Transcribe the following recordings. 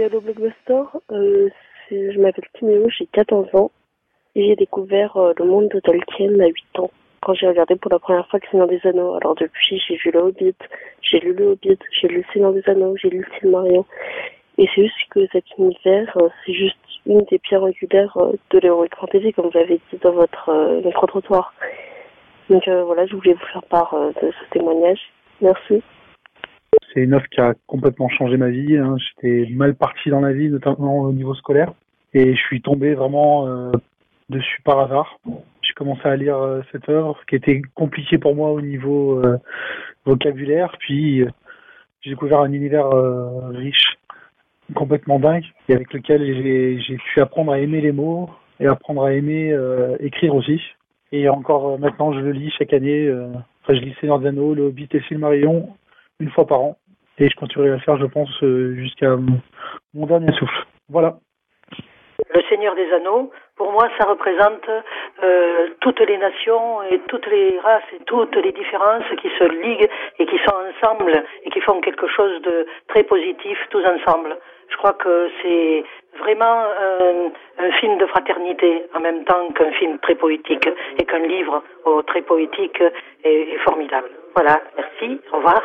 Hello Blockbuster, je m'appelle Timéo, j'ai 14 ans et j'ai découvert le monde de Tolkien à 8 ans quand j'ai regardé pour la première fois Le Seigneur des Anneaux. Alors depuis, j'ai vu Le Hobbit, j'ai lu Le Hobbit, j'ai lu Le Seigneur des Anneaux, j'ai lu Le Silmarillion. Et c'est juste que cet univers, c'est juste une des pierres angulaires de l'Heroic Fantasy, comme vous avez dit dans votre micro-trottoir. Donc voilà, je voulais vous faire part de ce témoignage. Merci. C'est une œuvre qui a complètement changé ma vie. J'étais mal parti dans la vie, notamment au niveau scolaire. Et je suis tombé vraiment dessus par hasard. J'ai commencé à lire cette œuvre qui était compliquée pour moi au niveau vocabulaire. Puis j'ai découvert un univers riche, complètement dingue, et avec lequel j'ai pu apprendre à aimer les mots et apprendre à aimer écrire aussi. Et encore maintenant, je le lis chaque année. Je lis Seigneur des Anneaux, Le Hobbit et Silmarillion une fois par an. Et je continuerai à le faire, je pense, jusqu'à mon dernier souffle. Voilà. Le Seigneur des Anneaux, pour moi, ça représente toutes les nations et toutes les races et toutes les différences qui se liguent et qui sont ensemble et qui font quelque chose de très positif tous ensemble. Je crois que c'est vraiment un film de fraternité en même temps qu'un film très poétique et qu'un livre très poétique et formidable. Voilà, merci, au revoir.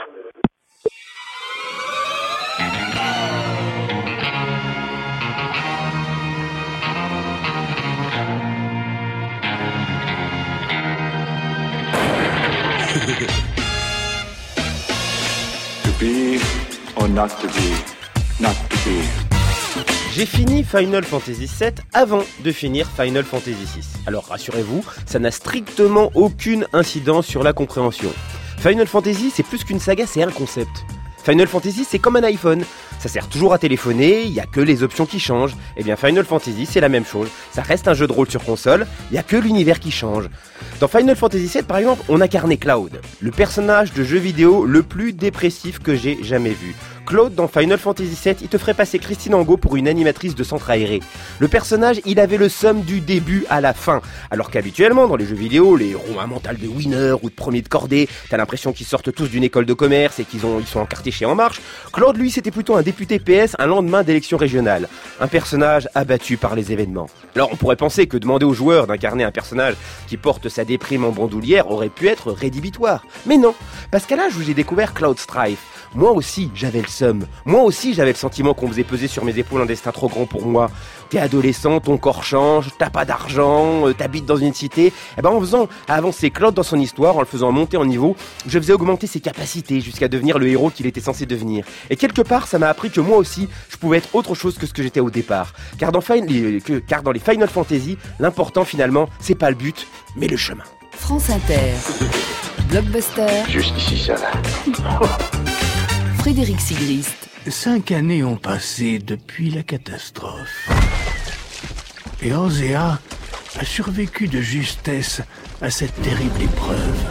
To be or not to be, not to be. J'ai fini Final Fantasy VII avant de finir Final Fantasy VI. Alors rassurez-vous, ça n'a strictement aucune incidence sur la compréhension. Final Fantasy, c'est plus qu'une saga, c'est un concept. Final Fantasy, c'est comme un iPhone. Ça sert toujours à téléphoner, il n'y a que les options qui changent. Eh bien Final Fantasy, c'est la même chose. Ça reste un jeu de rôle sur console, il n'y a que l'univers qui change. Dans Final Fantasy VII, par exemple, on incarnait Cloud, le personnage de jeu vidéo le plus dépressif que j'ai jamais vu. Claude, dans Final Fantasy VII, il te ferait passer Christine Angot pour une animatrice de centre aéré. Le personnage, il avait le seum du début à la fin. Alors qu'habituellement, dans les jeux vidéo, les héros un mental de winner ou de premier de cordée, t'as l'impression qu'ils sortent tous d'une école de commerce et ils sont encartés chez En Marche. Claude, lui, c'était plutôt un député PS un lendemain d'élection régionale. Un personnage abattu par les événements. Alors on pourrait penser que demander aux joueurs d'incarner un personnage qui porte sa déprime en bandoulière aurait pu être rédhibitoire. Mais non, parce qu'à l'âge où j'ai découvert Cloud Strife, moi aussi j'avais le seum. Moi aussi j'avais le sentiment qu'on faisait peser sur mes épaules un destin trop grand pour moi. T'es adolescent, ton corps change, t'as pas d'argent, t'habites dans une cité. Et ben en faisant avancer Claude dans son histoire, en le faisant monter en niveau, je faisais augmenter ses capacités jusqu'à devenir le héros qu'il était censé devenir. Et quelque part ça m'a appris que moi aussi je pouvais être autre chose que ce que j'étais au départ. Car dans les Final Fantasy, l'important finalement c'est pas le but, mais le chemin. France Inter, Blockbuster. Juste ici, ça va. Frédéric Sigrist. 5 années ont passé depuis la catastrophe. Et Osea a survécu de justesse à cette terrible épreuve.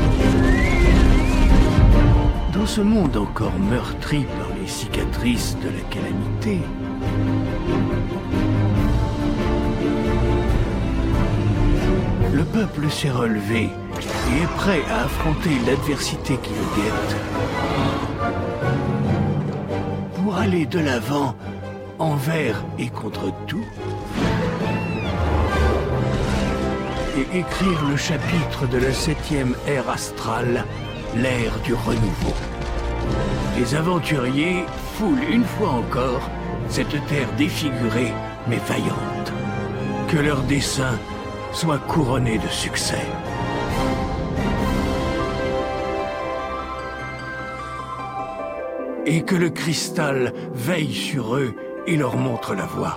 Dans ce monde encore meurtri par les cicatrices de la calamité, le peuple s'est relevé et est prêt à affronter l'adversité qui le guette. Pour aller de l'avant, envers et contre tout, et écrire le chapitre de la 7e ère astrale, l'ère du renouveau. Les aventuriers foulent une fois encore cette terre défigurée mais vaillante. Que leur dessein soit couronné de succès. Et que le cristal veille sur eux et leur montre la voie.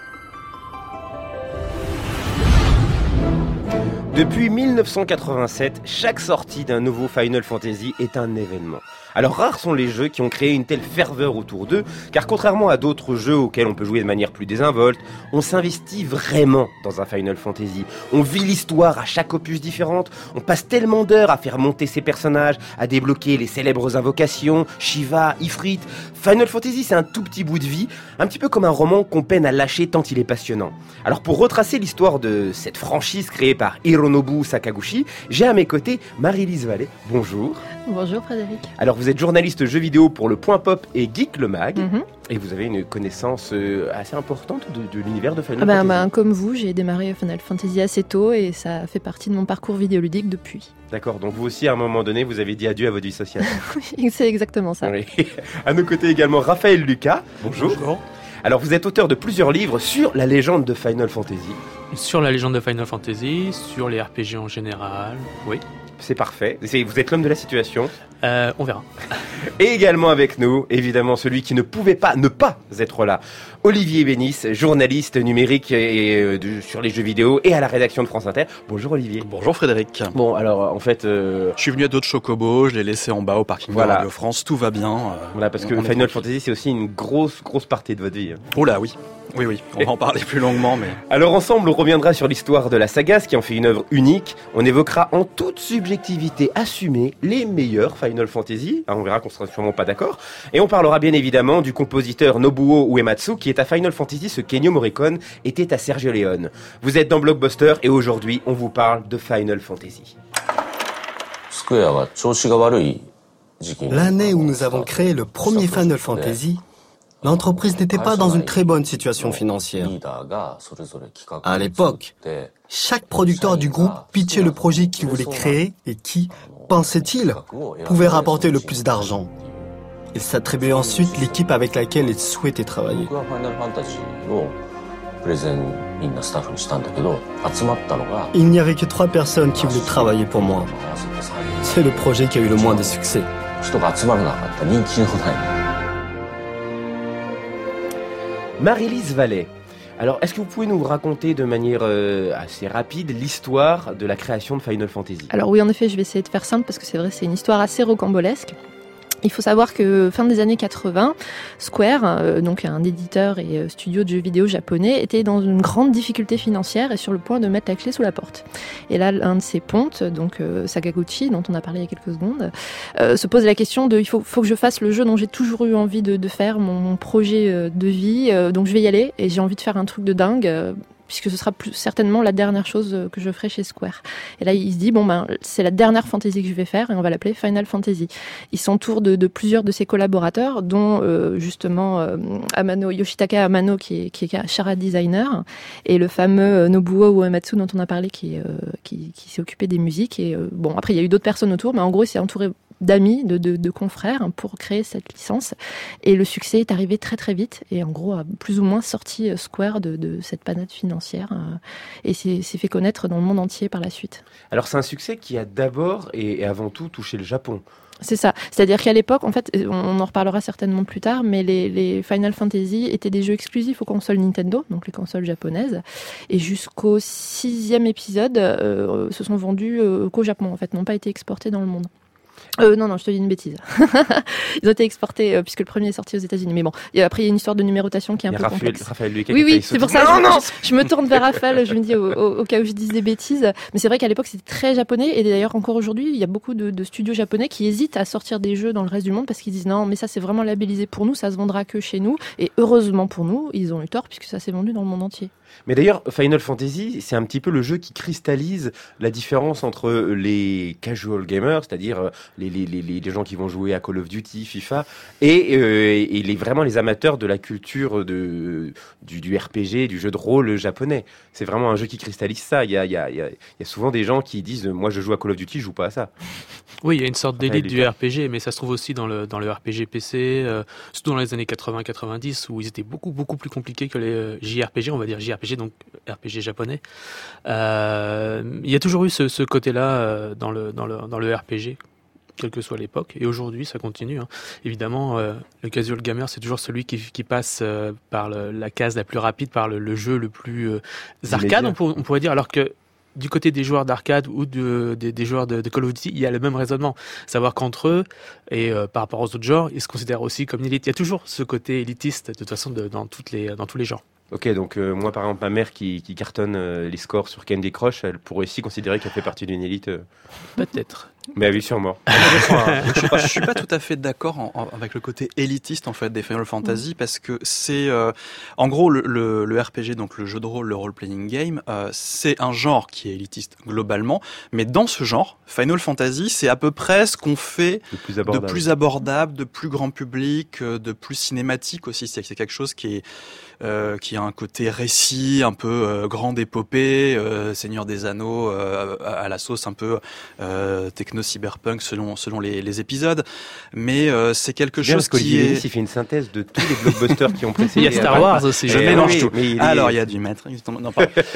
Depuis 1987, chaque sortie d'un nouveau Final Fantasy est un événement. Alors rares sont les jeux qui ont créé une telle ferveur autour d'eux, car contrairement à d'autres jeux auxquels on peut jouer de manière plus désinvolte, on s'investit vraiment dans un Final Fantasy. On vit l'histoire à chaque opus différente, on passe tellement d'heures à faire monter ses personnages, à débloquer les célèbres invocations, Shiva, Ifrit. Final Fantasy, c'est un tout petit bout de vie, un petit peu comme un roman qu'on peine à lâcher tant il est passionnant. Alors pour retracer l'histoire de cette franchise créée par Hironobu Hironobu Sakaguchi. J'ai à mes côtés Marie-Lise Vallée. Bonjour. Bonjour Frédéric. Alors vous êtes journaliste jeux vidéo pour le Point Pop et Geek le Mag. Mhm. Et vous avez une connaissance assez importante de l'univers de Final Fantasy. Comme vous, j'ai démarré Final Fantasy assez tôt et ça fait partie de mon parcours vidéoludique depuis. D'accord, donc vous aussi à un moment donné, vous avez dit adieu à votre vie sociale. Oui, c'est exactement ça. Oui. À nos côtés également Raphaël Lucas. Bonjour. Bonjour. Alors vous êtes auteur de plusieurs livres sur la légende de Final Fantasy. Sur la légende de Final Fantasy, sur les RPG en général, oui. C'est parfait. Vous êtes l'homme de la situation. On verra. Et également avec nous, évidemment, celui qui ne pouvait pas ne pas être là, Olivier Bénis, journaliste numérique sur les jeux vidéo et à la rédaction de France Inter. Bonjour Olivier. Bonjour Frédéric. Bon, alors en fait... Je suis venu à d'autres chocobos, je l'ai laissé en bas au parking de Radio France, tout va bien. Voilà, parce que Final Fantasy, c'est aussi une grosse partie de votre vie. Oh là, oui. Oui, on va en parler plus longuement, mais... Alors ensemble, on reviendra sur l'histoire de la saga, ce qui en fait une œuvre unique. On évoquera en toute subjectivité assumée les meilleurs Final Fantasy. Alors, on verra qu'on sera sûrement pas d'accord. Et on parlera bien évidemment du compositeur Nobuo Uematsu, qui est à Final Fantasy ce qu'Ennio Morricone était à Sergio Leone. Vous êtes dans Blockbuster et aujourd'hui, on vous parle de Final Fantasy. L'année où nous avons créé le premier Final Fantasy, l'entreprise n'était pas dans une très bonne situation financière. À l'époque, chaque producteur du groupe pitchait le projet qu'il voulait créer et qui, pensait-il, pouvait rapporter le plus d'argent. Il s'attribuait ensuite l'équipe avec laquelle il souhaitait travailler. Il n'y avait que 3 personnes qui voulaient travailler pour moi. C'est le projet qui a eu le moins de succès. Marie-Lise Vallée. Alors, est-ce que vous pouvez nous raconter de manière assez rapide l'histoire de la création de Final Fantasy ? Alors oui, en effet, je vais essayer de faire simple parce que c'est vrai, c'est une histoire assez rocambolesque. Il faut savoir que fin des années 80, Square, donc un éditeur et studio de jeux vidéo japonais, était dans une grande difficulté financière et sur le point de mettre la clé sous la porte. Et là, l'un de ses pontes, donc Sakaguchi, dont on a parlé il y a quelques secondes, se pose la question de il faut que je fasse le jeu dont j'ai toujours eu envie de faire, mon projet de vie, donc je vais y aller et j'ai envie de faire un truc de dingue. Puisque ce sera certainement la dernière chose que je ferai chez Square. Et là, il se dit, c'est la dernière fantasy que je vais faire, et on va l'appeler Final Fantasy. Il s'entoure de plusieurs de ses collaborateurs, dont justement Yoshitaka Amano, qui est chara designer, et le fameux Nobuo Uematsu, dont on a parlé, qui s'est occupé des musiques. Et après, il y a eu d'autres personnes autour, mais en gros, il s'est entouré d'amis, de confrères pour créer cette licence. Et le succès est arrivé très très vite et en gros a plus ou moins sorti Square de cette panade financière et s'est fait connaître dans le monde entier par la suite. Alors c'est un succès qui a d'abord et avant tout touché le Japon. C'est ça. C'est-à-dire qu'à l'époque, en fait, on en reparlera certainement plus tard, mais les Final Fantasy étaient des jeux exclusifs aux consoles Nintendo, donc les consoles japonaises. Et jusqu'au 6e épisode, se sont vendus qu'au Japon, en fait, n'ont pas été exportés dans le monde. Non, je te dis une bêtise. Ils ont été exportés puisque le premier est sorti aux États-Unis. Mais bon, après il y a une histoire de numérotation qui est un peu complexe. Raphaël Lucas. Oui, c'est pour ça. Je me tourne vers Raphaël. Je me dis au cas où je dise des bêtises. Mais c'est vrai qu'à l'époque c'était très japonais et d'ailleurs encore aujourd'hui il y a beaucoup de studios japonais qui hésitent à sortir des jeux dans le reste du monde parce qu'ils disent non, mais ça c'est vraiment labellisé pour nous, ça se vendra que chez nous. Et heureusement pour nous, ils ont eu tort puisque ça s'est vendu dans le monde entier. Mais d'ailleurs, Final Fantasy, c'est un petit peu le jeu qui cristallise la différence entre les casual gamers, c'est-à-dire les gens qui vont jouer à Call of Duty, FIFA, et vraiment les amateurs de la culture du RPG, du jeu de rôle japonais. C'est vraiment un jeu qui cristallise ça. Il y a souvent des gens qui disent « Moi, je joue à Call of Duty, je joue pas à ça ». Oui, il y a une sorte d'élite du RPG, mais ça se trouve aussi dans le RPG PC, surtout dans les années 80-90, où ils étaient beaucoup plus compliqués que les JRPG, on va dire JRPG, donc RPG japonais. Il y a toujours eu ce côté-là dans le RPG, quelle que soit l'époque, et aujourd'hui ça continue. Évidemment, le casual gamer, c'est toujours celui qui passe par la case la plus rapide, par le jeu le plus arcade, on pourrait dire, alors que du côté des joueurs d'arcade ou des joueurs de Call of Duty, il y a le même raisonnement. Savoir qu'entre eux, et par rapport aux autres genres, ils se considèrent aussi comme une élite. Il y a toujours ce côté élitiste, de toute façon, dans tous les genres. Ok, donc moi par exemple, ma mère qui cartonne les scores sur Candy Crush, elle pourrait aussi considérer qu'elle fait partie d'une élite Peut-être. Mais oui, sûrement. Je suis pas tout à fait d'accord avec le côté élitiste en fait des Final Fantasy parce que c'est en gros le RPG, donc le jeu de rôle, le role-playing game, c'est un genre qui est élitiste globalement, mais dans ce genre, Final Fantasy, c'est à peu près ce qu'on fait de plus abordable, de plus grand public, de plus cinématique aussi. C'est quelque chose qui a un côté récit, un peu grande épopée, Seigneur des Anneaux à la sauce un peu techno-cyberpunk selon les épisodes, mais c'est quelque chose qui est... Il fait une synthèse de tous les blockbusters qui ont précédé. Il y a Star Wars aussi. Je mélange tout. Alors il y a du Matrix. Non,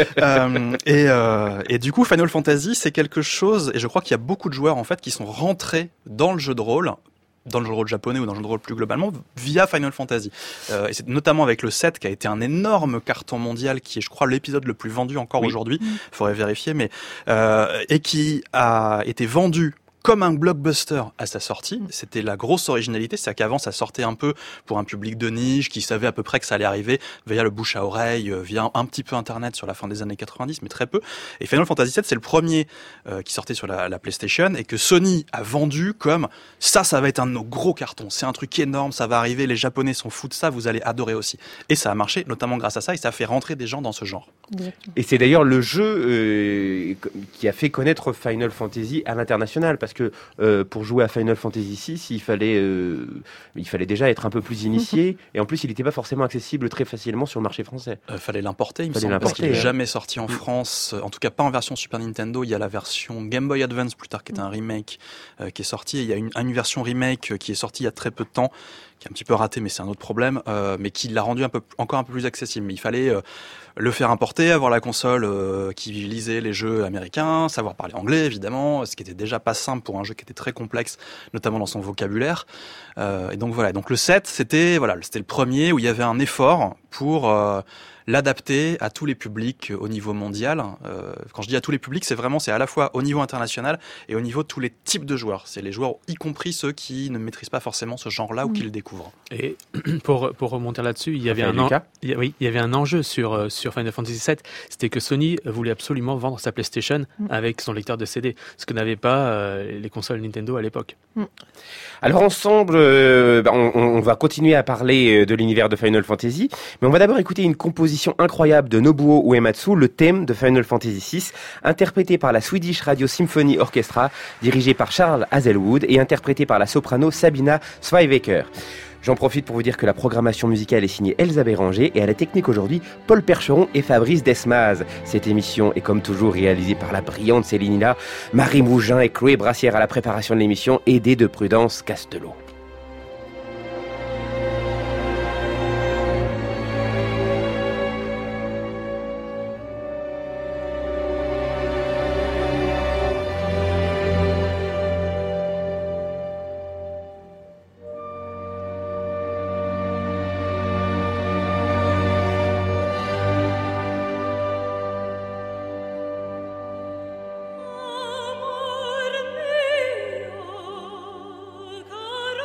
et du coup Final Fantasy c'est quelque chose, et je crois qu'il y a beaucoup de joueurs en fait qui sont rentrés dans le jeu de rôle japonais ou dans le jeu de rôle plus globalement via Final Fantasy. Et c'est notamment avec le 7 qui a été un énorme carton mondial qui est je crois l'épisode le plus vendu encore aujourd'hui, faudrait vérifier, mais et qui a été vendu comme un blockbuster à sa sortie. C'était la grosse originalité, c'est qu'avant ça sortait un peu pour un public de niche qui savait à peu près que ça allait arriver via le bouche à oreille, via un petit peu internet sur la fin des années 90, mais très peu. Et Final Fantasy VII, c'est le premier qui sortait sur la PlayStation et que Sony a vendu comme ça va être un de nos gros cartons, c'est un truc énorme, ça va arriver, les Japonais sont fous de ça, vous allez adorer aussi. Et ça a marché, notamment grâce à ça, et ça a fait rentrer des gens dans ce genre. Et c'est d'ailleurs le jeu qui a fait connaître Final Fantasy à l'international, parce que pour jouer à Final Fantasy VI, il fallait déjà être un peu plus initié, et en plus il n'était pas forcément accessible très facilement sur le marché français. Fallait l'importer, il me semble, parce qu'il n'est jamais sorti en France, en tout cas pas en version Super Nintendo. Il y a la version Game Boy Advance plus tard qui est un remake qui est sorti, et il y a une version remake qui est sortie il y a très peu de temps, qui est un petit peu raté, mais c'est un autre problème, mais qui l'a rendu encore un peu plus accessible. Mais il fallait le faire importer, avoir la console qui lisait les jeux américains, savoir parler anglais évidemment, ce qui était déjà pas simple pour un jeu qui était très complexe, notamment dans son vocabulaire. Et donc voilà. Donc le 7, c'était le premier où il y avait un effort pour l'adapter à tous les publics au niveau mondial. Quand je dis à tous les publics, c'est à la fois au niveau international et au niveau de tous les types de joueurs. C'est les joueurs, y compris ceux qui ne maîtrisent pas forcément ce genre-là ou qui le découvrent. Et pour remonter là-dessus, il y avait un enjeu sur Final Fantasy VII, c'était que Sony voulait absolument vendre sa PlayStation avec son lecteur de CD, ce que n'avaient pas les consoles Nintendo à l'époque. Alors ensemble, on va continuer à parler de l'univers de Final Fantasy, mais on va d'abord écouter une composition incroyable de Nobuo Uematsu, le thème de Final Fantasy VI, interprété par la Swedish Radio Symphony Orchestra, dirigé par Charles Hazelwood et interprété par la soprano Sabina Zweiwecker. J'en profite pour vous dire que la programmation musicale est signée Elsa Béranger et à la technique aujourd'hui, Paul Percheron et Fabrice Desmaz. Cette émission est comme toujours réalisée par la brillante Céline Hilla, Marie Mougin et Chloé Brassière à la préparation de l'émission, aidée de Prudence Castelot. Amor mio,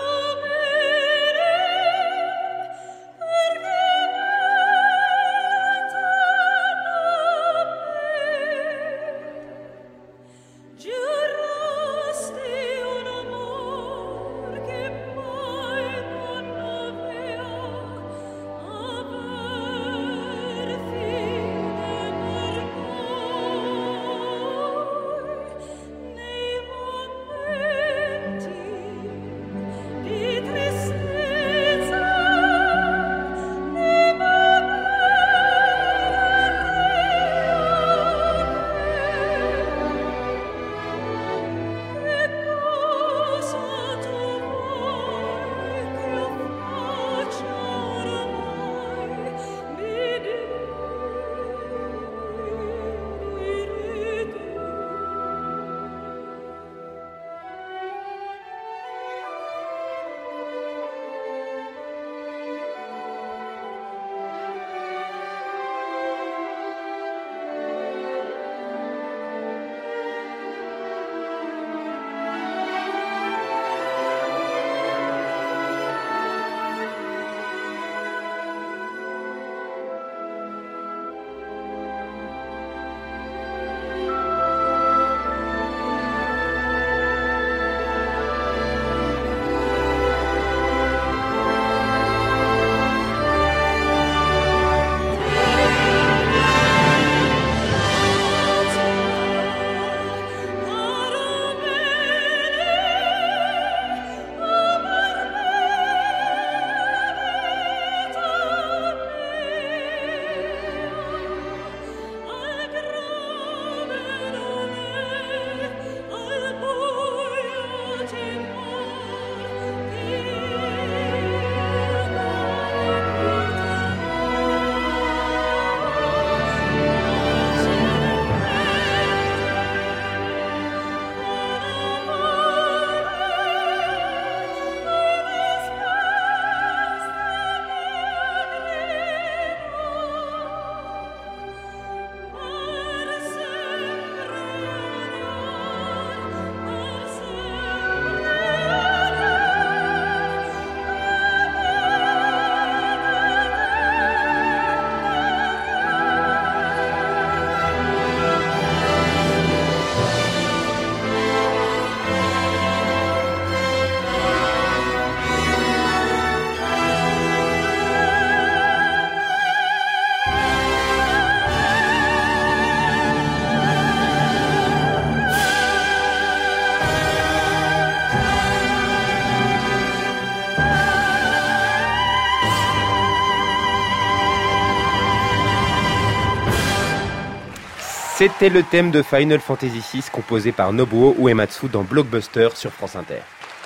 C'était le thème de Final Fantasy VI composé par Nobuo Uematsu dans Blockbuster sur France Inter.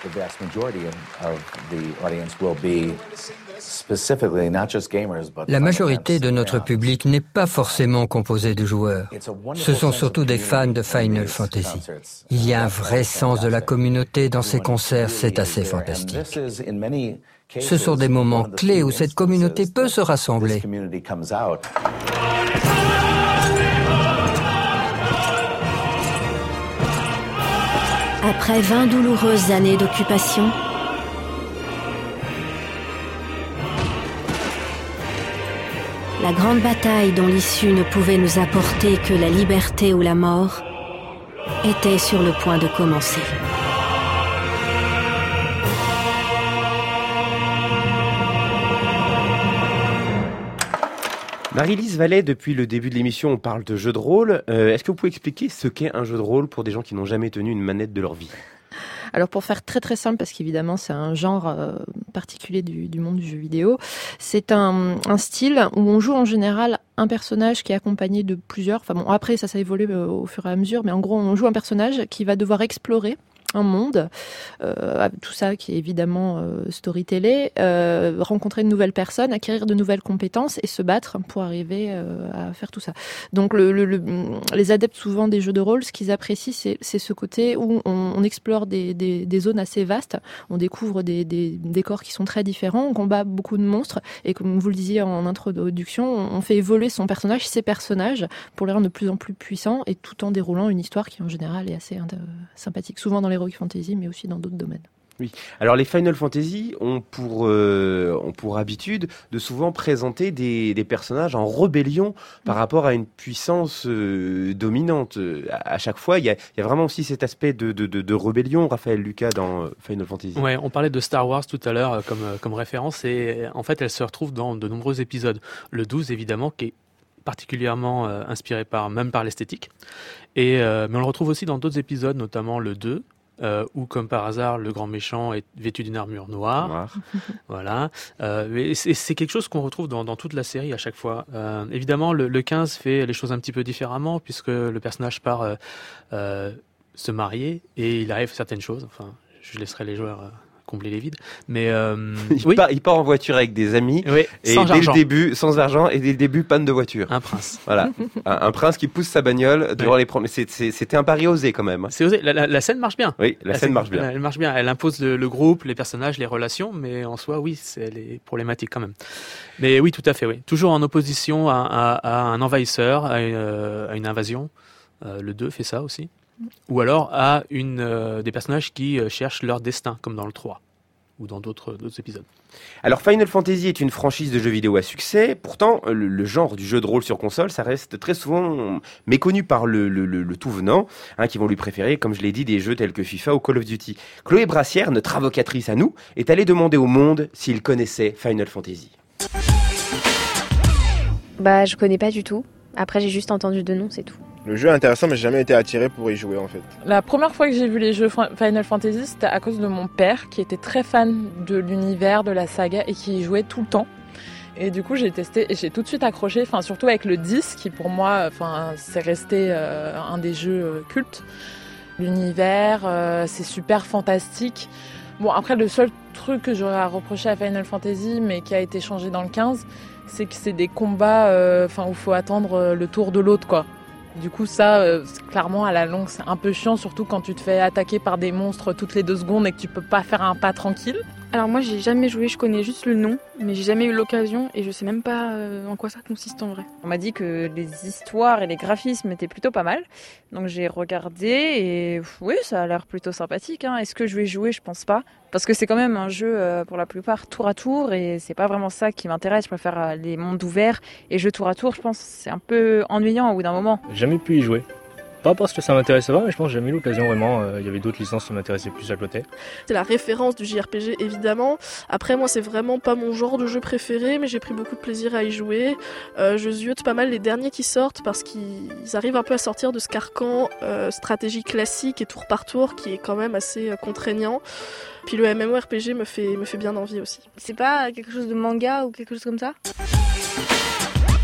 La majorité de notre public n'est pas forcément composée de joueurs. Ce sont surtout des fans de Final Fantasy. Il y a un vrai sens de la communauté dans ces concerts, c'est assez fantastique. Ce sont des moments clés où cette communauté peut se rassembler. Après 20 douloureuses années d'occupation, la grande bataille dont l'issue ne pouvait nous apporter que la liberté ou la mort était sur le point de commencer. Marie-Lise Vallet, depuis le début de l'émission, on parle de jeux de rôle. Est-ce que vous pouvez expliquer ce qu'est un jeu de rôle pour des gens qui n'ont jamais tenu une manette de leur vie ? Alors pour faire très très simple, parce qu'évidemment c'est un genre particulier du monde du jeu vidéo, c'est un style où on joue en général un personnage qui est accompagné de plusieurs, enfin bon après ça évolue au fur et à mesure, mais en gros on joue un personnage qui va devoir explorer un monde, tout ça qui est évidemment storytellé, rencontrer de nouvelles personnes, acquérir de nouvelles compétences et se battre pour arriver à faire tout ça. Donc les adeptes souvent des jeux de rôle, ce qu'ils apprécient, c'est ce côté où on explore des zones assez vastes, on découvre des décors qui sont très différents, on combat beaucoup de monstres et comme vous le disiez en introduction, on fait évoluer ses personnages pour les rendre de plus en plus puissants et tout en déroulant une histoire qui en général est assez sympathique, souvent dans les Heroic Fantasy, mais aussi dans d'autres domaines. Oui. Alors les Final Fantasy ont pour habitude de souvent présenter des personnages en rébellion par rapport à une puissance dominante. À chaque fois, il y a vraiment aussi cet aspect de rébellion, Raphaël Lucas, dans Final Fantasy. Ouais, on parlait de Star Wars tout à l'heure comme référence, et en fait, elle se retrouve dans de nombreux épisodes. Le 12, évidemment, qui est particulièrement inspiré même par l'esthétique. Mais on le retrouve aussi dans d'autres épisodes, notamment le 2, où, comme par hasard, le grand méchant est vêtu d'une armure noire. Voilà. C'est quelque chose qu'on retrouve dans toute la série à chaque fois. Évidemment, le 15 fait les choses un petit peu différemment, puisque le personnage part se marier et il arrive certaines choses. Enfin, je laisserai les joueurs combler les vides. Mais il part en voiture avec des amis, oui, et dès le début, sans argent, et dès le début, panne de voiture. Un prince. Voilà. un prince qui pousse sa bagnole devant les premiers. C'était un pari osé quand même. C'est osé. La scène marche bien. Oui, la scène marche bien. Elle marche bien. Elle impose le groupe, les personnages, les relations, mais en soi, oui, elle est problématique quand même. Mais oui, tout à fait, oui. Toujours en opposition à un envahisseur, à une invasion. Le 2 fait ça aussi. Ou alors à des personnages qui cherchent leur destin, comme dans le 3 ou dans d'autres épisodes. Alors Final Fantasy est une franchise de jeux vidéo à succès, pourtant le genre du jeu de rôle sur console, ça reste très souvent méconnu par le tout venant, qui vont lui préférer, comme je l'ai dit, des jeux tels que FIFA ou Call of Duty. Chloé Brassière, notre avocatrice à nous, est allée demander au monde s'il connaissait Final Fantasy. Je connais pas du tout. Après j'ai juste entendu de nom, c'est tout. Le jeu est intéressant, mais j'ai jamais été attiré pour y jouer en fait. La première fois que j'ai vu les jeux Final Fantasy, c'était à cause de mon père qui était très fan de l'univers, de la saga et qui y jouait tout le temps. Et du coup, j'ai testé et j'ai tout de suite accroché, surtout avec le 10 qui pour moi, c'est resté un des jeux cultes. L'univers, c'est super fantastique. Bon, après, le seul truc que j'aurais à reprocher à Final Fantasy, mais qui a été changé dans le 15, c'est que c'est des combats où il faut attendre le tour de l'autre, quoi. Du coup, ça, clairement, à la longue, c'est un peu chiant, surtout quand tu te fais attaquer par des monstres toutes les 2 secondes et que tu peux pas faire un pas tranquille. Alors moi, j'ai jamais joué, je connais juste le nom, mais j'ai jamais eu l'occasion et je sais même pas en quoi ça consiste en vrai. On m'a dit que les histoires et les graphismes étaient plutôt pas mal, donc j'ai regardé et oui, ça a l'air plutôt sympathique. Est-ce que je vais jouer ? Je pense pas, parce que c'est quand même un jeu pour la plupart tour à tour et c'est pas vraiment ça qui m'intéresse. Je préfère les mondes ouverts et jeux tour à tour. Je pense que c'est un peu ennuyant au bout d'un moment. J'ai jamais pu y jouer. Pas parce que ça m'intéressait pas, mais je pense que j'ai jamais eu l'occasion vraiment. Il y avait d'autres licences qui m'intéressaient plus à côté. C'est la référence du JRPG évidemment. Après moi c'est vraiment pas mon genre de jeu préféré, mais j'ai pris beaucoup de plaisir à y jouer. Je ziote pas mal les derniers qui sortent parce qu'ils arrivent un peu à sortir de ce carcan stratégie classique et tour par tour qui est quand même assez contraignant. Puis le MMORPG me fait bien envie aussi. C'est pas quelque chose de manga ou quelque chose comme ça ?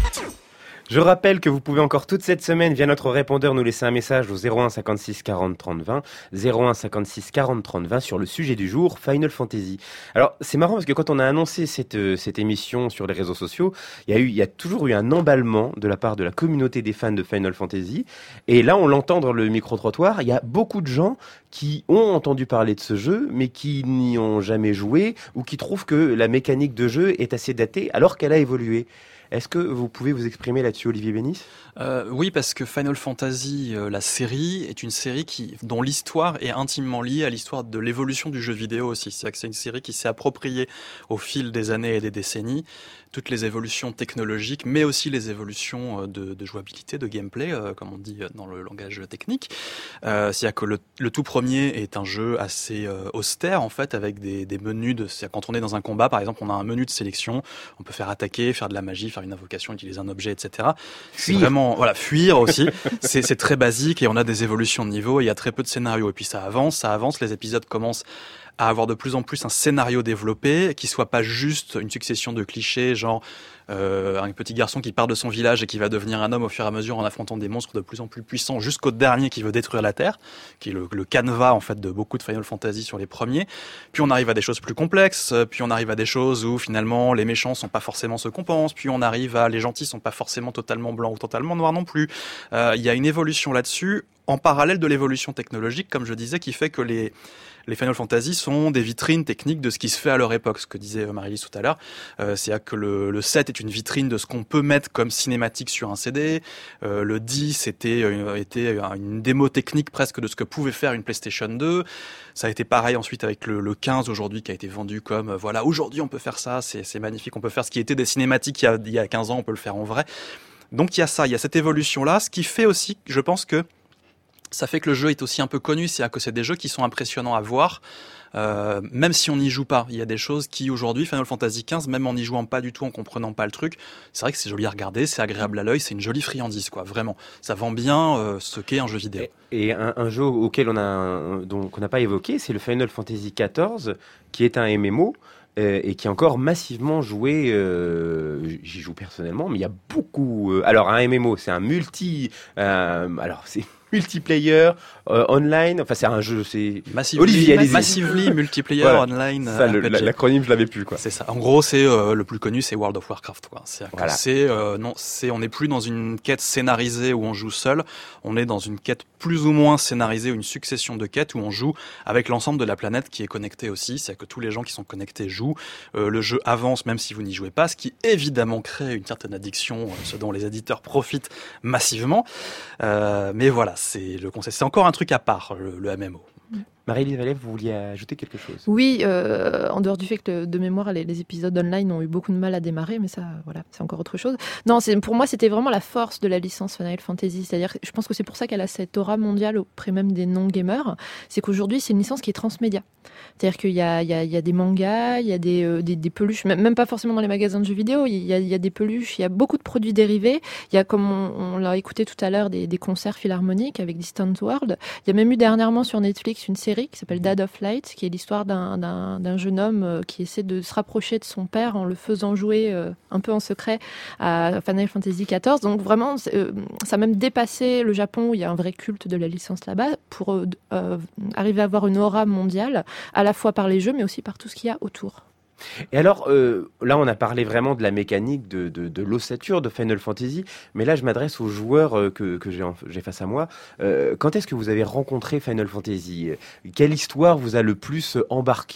Je rappelle que vous pouvez encore toute cette semaine, via notre répondeur, nous laisser un message au 01 56 40 30 20, 01 56 40 30 20 sur le sujet du jour, Final Fantasy. Alors, c'est marrant parce que quand on a annoncé cette émission sur les réseaux sociaux, il y a toujours eu un emballement de la part de la communauté des fans de Final Fantasy. Et là, on l'entend dans le micro-trottoir, il y a beaucoup de gens qui ont entendu parler de ce jeu, mais qui n'y ont jamais joué, ou qui trouvent que la mécanique de jeu est assez datée, alors qu'elle a évolué. Est-ce que vous pouvez vous exprimer là-dessus, Olivier Bénis ? Oui, parce que Final Fantasy, la série, est une série dont l'histoire est intimement liée à l'histoire de l'évolution du jeu vidéo aussi. C'est-à-dire que c'est une série qui s'est appropriée au fil des années et des décennies toutes les évolutions technologiques, mais aussi les évolutions de jouabilité, de gameplay, comme on dit dans le langage technique. C'est-à-dire que le tout premier est un jeu assez austère, en fait, avec des menus c'est-à-dire quand on est dans un combat, par exemple, on a un menu de sélection, on peut faire attaquer, faire de la magie, faire une invocation, utiliser un objet, etc. C'est vraiment, fuir aussi. c'est très basique et on a des évolutions de niveau et il y a très peu de scénarios. Et puis ça avance, les épisodes commencent à avoir de plus en plus un scénario développé qui soit pas juste une succession de clichés, genre un petit garçon qui part de son village et qui va devenir un homme au fur et à mesure en affrontant des monstres de plus en plus puissants jusqu'au dernier qui veut détruire la Terre, qui est le canevas en fait de beaucoup de Final Fantasy sur les premiers. Puis on arrive à des choses plus complexes, puis on arrive à des choses où finalement les méchants sont pas forcément ce qu'on pense, puis on arrive à les gentils sont pas forcément totalement blancs ou totalement noirs non plus. Il y a une évolution là-dessus en parallèle de l'évolution technologique, comme je disais, qui fait que les Final Fantasy sont des vitrines techniques de ce qui se fait à leur époque, ce que disait Marie-Lise tout à l'heure. C'est-à-dire que le 7 est une vitrine de ce qu'on peut mettre comme cinématique sur un CD. Le 10 était une démo technique presque de ce que pouvait faire une PlayStation 2. Ça a été pareil ensuite avec le 15 aujourd'hui qui a été vendu comme voilà, aujourd'hui on peut faire ça, c'est magnifique, on peut faire ce qui était des cinématiques il y a 15 ans, on peut le faire en vrai. Donc il y a ça, il y a cette évolution-là, ce qui fait aussi, je pense que ça fait que le jeu est aussi un peu connu, c'est-à-dire que c'est des jeux qui sont impressionnants à voir, même si on n'y joue pas. Il y a des choses qui aujourd'hui, Final Fantasy XV, même en n'y jouant pas du tout, en comprenant pas le truc, c'est vrai que c'est joli à regarder, c'est agréable à l'œil, c'est une jolie friandise, quoi. Vraiment, ça vend bien ce qu'est un jeu vidéo. Et un jeu auquel qu'on n'a pas évoqué, c'est le Final Fantasy XIV, qui est un MMO. Et qui est encore massivement joué, j'y joue personnellement, mais il y a beaucoup... alors un MMO, c'est un c'est multiplayer, online, enfin c'est un jeu, c'est... Massively multiplayer, voilà. Online. Ça, l'acronyme, je l'avais plus, quoi. C'est ça. En gros, c'est le plus connu, c'est World of Warcraft, quoi. On n'est plus dans une quête scénarisée où on joue seul, on est dans une quête plus ou moins scénarisée, une succession de quêtes où on joue avec l'ensemble de la planète qui est connectée aussi, c'est-à-dire que tous les gens qui sont connectés jouent, le jeu avance même si vous n'y jouez pas, ce qui évidemment crée une certaine addiction, ce dont les éditeurs profitent massivement, mais voilà, c'est le concept. C'est encore un truc à part, le MMO. Marie-Lise Valève, vous vouliez ajouter quelque chose ? Oui, en dehors du fait que de mémoire, les épisodes online ont eu beaucoup de mal à démarrer, mais ça, voilà, c'est encore autre chose. Non, pour moi, c'était vraiment la force de la licence Final Fantasy. C'est-à-dire, je pense que c'est pour ça qu'elle a cette aura mondiale auprès même des non-gamers. C'est qu'aujourd'hui, c'est une licence qui est transmédia. C'est-à-dire qu'il y a des mangas, il y a des peluches, même pas forcément dans les magasins de jeux vidéo, il y a des peluches, il y a beaucoup de produits dérivés. Il y a, comme on l'a écouté tout à l'heure, des concerts philharmoniques avec Distant World. Il y a même eu dernièrement sur Netflix une série qui s'appelle Dad of Light, qui est l'histoire d'un jeune homme qui essaie de se rapprocher de son père en le faisant jouer un peu en secret à Final Fantasy XIV. Donc vraiment, ça a même dépassé le Japon, où il y a un vrai culte de la licence là-bas, pour arriver à avoir une aura mondiale, à la fois par les jeux, mais aussi par tout ce qu'il y a autour. Et alors, là, on a parlé vraiment de la mécanique de l'ossature de Final Fantasy, mais là, je m'adresse aux joueurs que j'ai face à moi. Quand est-ce que vous avez rencontré Final Fantasy ? Quelle histoire vous a le plus embarqué ?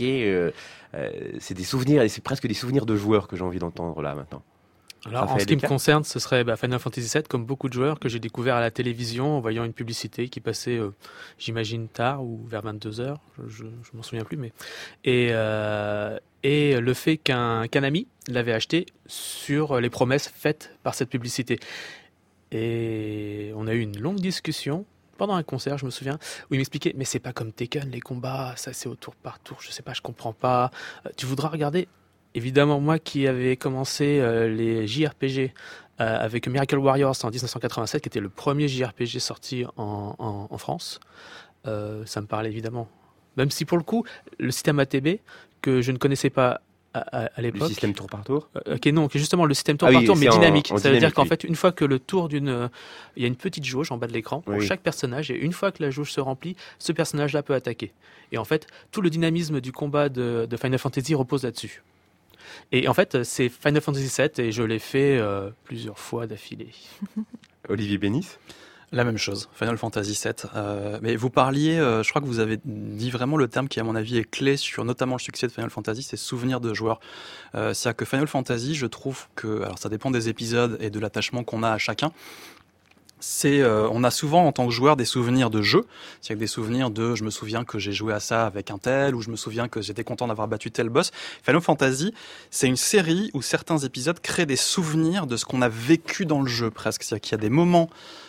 C'est des souvenirs, et c'est presque des souvenirs de joueurs que j'ai envie d'entendre là, maintenant. Alors, en ce qui me concerne, ce serait Final Fantasy VII, comme beaucoup de joueurs, que j'ai découvert à la télévision en voyant une publicité qui passait, j'imagine, tard ou vers 22h, je m'en souviens plus, mais... Et le fait qu'un ami l'avait acheté sur les promesses faites par cette publicité. Et on a eu une longue discussion pendant un concert, je me souviens, où il m'expliquait « Mais c'est pas comme Tekken, les combats, ça c'est au tour par tour, je sais pas, je comprends pas. Tu voudras regarder ?» Évidemment, moi qui avais commencé les JRPG avec Miracle Warriors en 1987, qui était le premier JRPG sorti en France, ça me parlait évidemment. Même si pour le coup, le système ATB, que je ne connaissais pas à l'époque. Le système tour par tour. Non, justement le système tour par tour, mais dynamique. Ça veut dire qu'en fait, une fois que le tour il y a une petite jauge en bas de l'écran pour chaque personnage, et une fois que la jauge se remplit, ce personnage-là peut attaquer. Et en fait, tout le dynamisme du combat de Final Fantasy repose là-dessus. Et en fait, c'est Final Fantasy VII et je l'ai fait plusieurs fois d'affilée. Olivier Bénis ? La même chose, Final Fantasy VII. Mais vous parliez, je crois que vous avez dit vraiment le terme qui, à mon avis, est clé sur notamment le succès de Final Fantasy, c'est souvenir de joueurs. C'est-à-dire que Final Fantasy, je trouve que, alors ça dépend des épisodes et de l'attachement qu'on a à chacun. On a souvent en tant que joueur des souvenirs de jeu, c'est-à-dire des souvenirs de je me souviens que j'ai joué à ça avec un tel, ou je me souviens que j'étais content d'avoir battu tel boss. Final Fantasy, c'est une série où certains épisodes créent des souvenirs de ce qu'on a vécu dans le jeu presque, c'est-à-dire qu'il y a des moments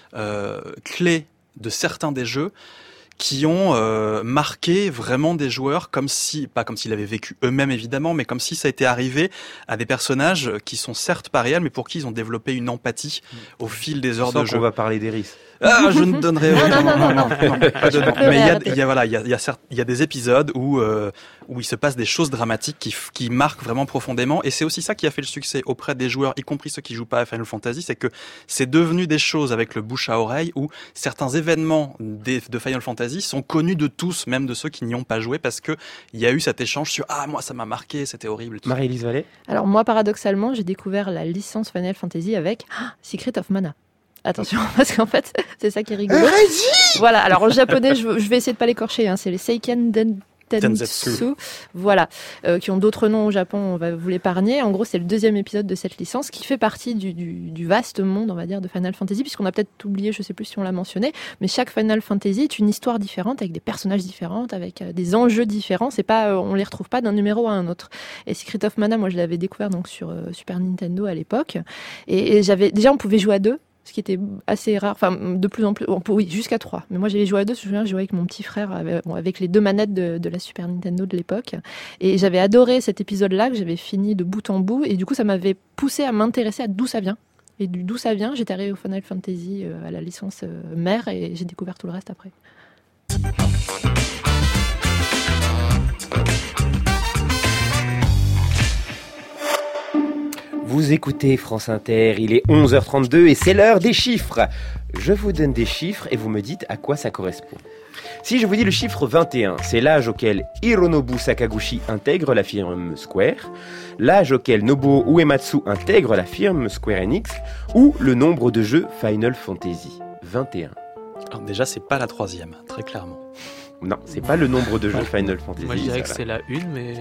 clés de certains des jeux qui ont marqué vraiment des joueurs pas comme s'ils l'avaient vécu eux-mêmes évidemment, mais comme si ça était arrivé à des personnages qui sont certes pas réels, mais pour qui ils ont développé une empathie au fil des heures de jeu. On va parler d'Eris. Je ne donnerai non. Pas dedans. Mais il y a des épisodes où il se passe des choses dramatiques qui marquent vraiment profondément, et c'est aussi ça qui a fait le succès auprès des joueurs, y compris ceux qui jouent pas à Final Fantasy, c'est que c'est devenu des choses avec le bouche à oreille où certains événements de Final Fantasy sont connus de tous, même de ceux qui n'y ont pas joué, parce que il y a eu cet échange sur moi ça m'a marqué, c'était horrible. Marie-Élise Vallée. Alors moi paradoxalement j'ai découvert la licence Final Fantasy avec Secret of Mana. Attention, parce qu'en fait, c'est ça qui est rigolo. Voilà, alors en japonais, je vais essayer de pas l'écorcher, c'est les Seiken Densetsu. Voilà, qui ont d'autres noms au Japon, on va vous l'épargner. En gros, c'est le deuxième épisode de cette licence qui fait partie du vaste monde, on va dire, de Final Fantasy, puisqu'on a peut-être oublié, je sais plus si on l'a mentionné, mais chaque Final Fantasy est une histoire différente, avec des personnages différents, avec des enjeux différents. C'est pas, on les retrouve pas d'un numéro à un autre. Et Secret of Mana, moi, je l'avais découvert donc sur Super Nintendo à l'époque, et on pouvait jouer à 2. Ce qui était assez rare, enfin de plus en plus, oui, jusqu'à 3. Mais moi j'avais joué à 2, je me souviens, je jouais avec mon petit frère avec les 2 manettes de la Super Nintendo de l'époque. Et j'avais adoré cet épisode-là, que j'avais fini de bout en bout, et du coup ça m'avait poussé à m'intéresser à d'où ça vient. Et d'où ça vient, j'étais arrivée au Final Fantasy à la licence mère, et j'ai découvert tout le reste après. Vous écoutez France Inter, il est 11h32 et c'est l'heure des chiffres. Je vous donne des chiffres et vous me dites à quoi ça correspond. Si je vous dis le chiffre 21, c'est l'âge auquel Hironobu Sakaguchi intègre la firme Square, l'âge auquel Nobuo Uematsu intègre la firme Square Enix, ou le nombre de jeux Final Fantasy 21. Alors déjà, c'est pas la 3e, très clairement. Non, c'est pas le nombre de jeux Final Fantasy. Moi je dirais que c'est la 1, mais...